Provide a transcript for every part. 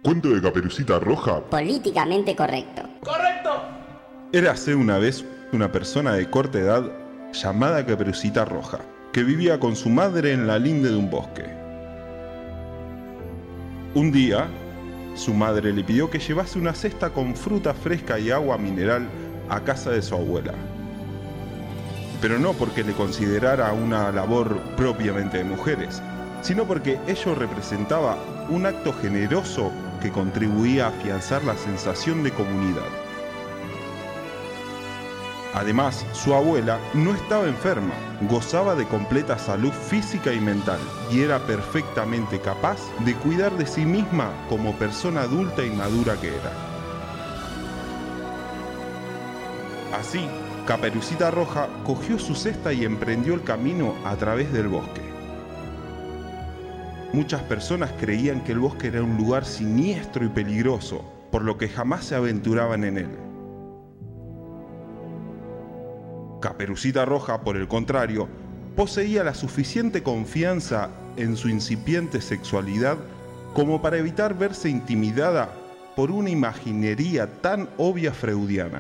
Cuento de Caperucita Roja. Políticamente correcto. ¡Correcto! Érase una vez una persona de corta edad llamada Caperucita Roja, que vivía con su madre en la linde de un bosque. Un día, su madre le pidió que llevase una cesta con fruta fresca y agua mineral a casa de su abuela. Pero no porque le considerara una labor propiamente de mujeres, sino porque ello representaba un acto generoso que contribuía a afianzar la sensación de comunidad. Además, su abuela no estaba enferma, gozaba de completa salud física y mental y era perfectamente capaz de cuidar de sí misma como persona adulta y madura que era. Así, Caperucita Roja cogió su cesta y emprendió el camino a través del bosque. Muchas personas creían que el bosque era un lugar siniestro y peligroso, por lo que jamás se aventuraban en él. Caperucita Roja, por el contrario, poseía la suficiente confianza en su incipiente sexualidad como para evitar verse intimidada por una imaginería tan obvia freudiana.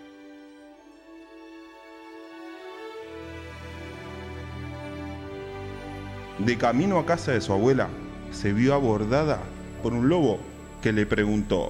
De camino a casa de su abuela, se vio abordada por un lobo que le preguntó: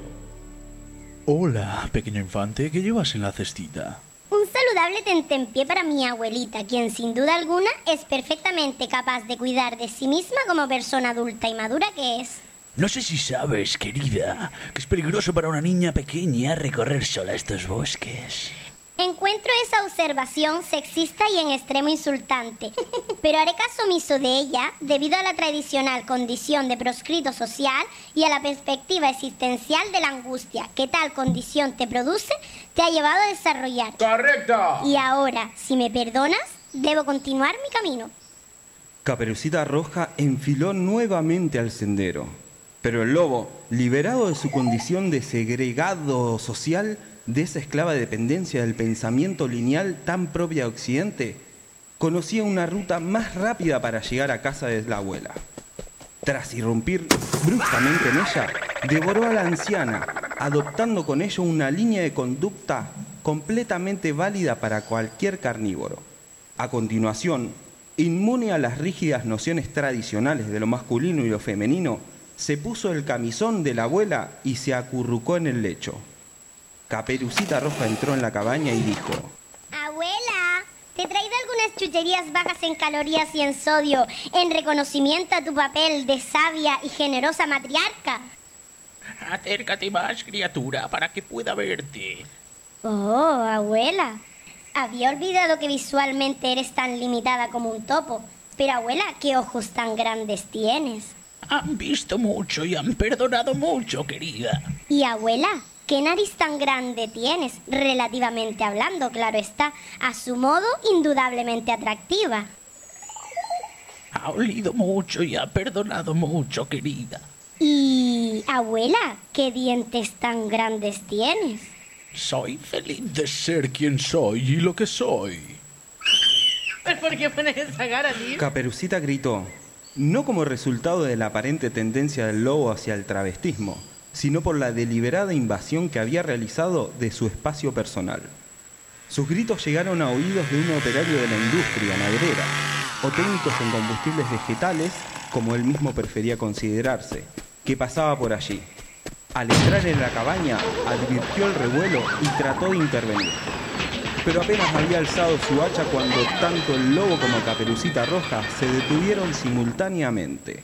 Hola, pequeño infante, ¿qué llevas en la cestita? Un saludable tentempié para mi abuelita, quien sin duda alguna es perfectamente capaz de cuidar de sí misma como persona adulta y madura que es. No sé si sabes, querida, que es peligroso para una niña pequeña recorrer sola estos bosques. Encuentro esa observación sexista y en extremo insultante, pero haré caso omiso de ella debido a la tradicional condición de proscrito social y a la perspectiva existencial de la angustia que tal condición te produce, te ha llevado a desarrollar. ¡Correcto! Y ahora, si me perdonas, debo continuar mi camino. Caperucita Roja enfiló nuevamente al sendero, pero el lobo, liberado de su condición de segregado social, de esa esclava dependencia del pensamiento lineal tan propia de Occidente, conocía una ruta más rápida para llegar a casa de la abuela. Tras irrumpir bruscamente en ella, devoró a la anciana, adoptando con ello una línea de conducta completamente válida para cualquier carnívoro. A continuación, inmune a las rígidas nociones tradicionales de lo masculino y lo femenino, se puso el camisón de la abuela y se acurrucó en el lecho. Caperucita Roja entró en la cabaña y dijo: Abuela, te he traído algunas chucherías bajas en calorías y en sodio, en reconocimiento a tu papel de sabia y generosa matriarca. Acércate más, criatura, para que pueda verte. Oh, abuela, había olvidado que visualmente eres tan limitada como un topo. Pero abuela, ¿qué ojos tan grandes tienes? Han visto mucho y han perdonado mucho, querida. Y abuela, ¿qué nariz tan grande tienes? Relativamente hablando, claro está. A su modo, indudablemente atractiva. Ha olido mucho y ha perdonado mucho, querida. Y, abuela, ¿qué dientes tan grandes tienes? Soy feliz de ser quien soy y lo que soy. ¿Por qué pones esa cara, tío? Caperucita gritó, no como resultado de la aparente tendencia del lobo hacia el travestismo, sino por la deliberada invasión que había realizado de su espacio personal. Sus gritos llegaron a oídos de un operario de la industria maderera, o técnicos en combustibles vegetales, como él mismo prefería considerarse, que pasaba por allí. Al entrar en la cabaña, advirtió el revuelo y trató de intervenir. Pero apenas había alzado su hacha cuando tanto el lobo como Caperucita Roja se detuvieron simultáneamente.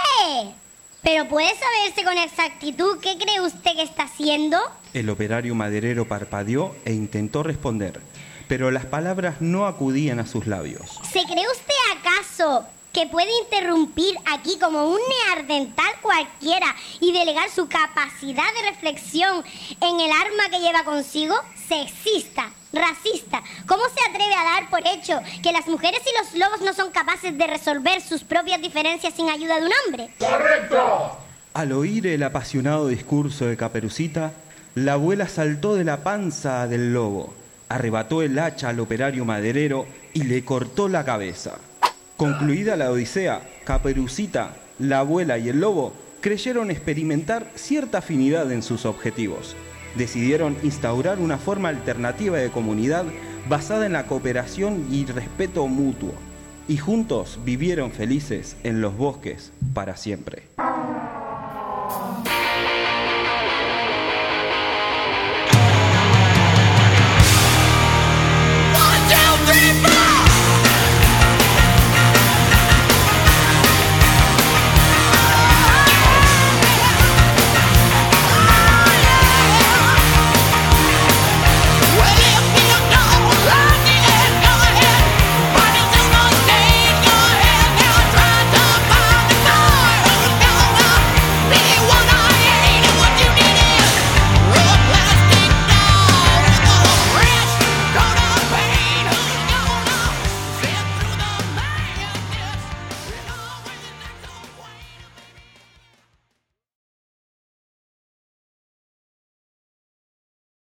¿Pero puede saberse con exactitud qué cree usted que está haciendo? El operario maderero parpadeó e intentó responder, pero las palabras no acudían a sus labios. ¿Se cree usted acaso que puede interrumpir aquí como un neandertal cualquiera y delegar su capacidad de reflexión en el arma que lleva consigo? Sexista, racista. ¿Cómo se atreve a dar por hecho que las mujeres y los lobos no son capaces de resolver sus propias diferencias sin ayuda de un hombre? ¡Correcto! Al oír el apasionado discurso de Caperucita, la abuela saltó de la panza del lobo, arrebató el hacha al operario maderero y le cortó la cabeza. Concluida la odisea, Caperucita, la abuela y el lobo creyeron experimentar cierta afinidad en sus objetivos. Decidieron instaurar una forma alternativa de comunidad basada en la cooperación y respeto mutuo. Y juntos vivieron felices en los bosques para siempre.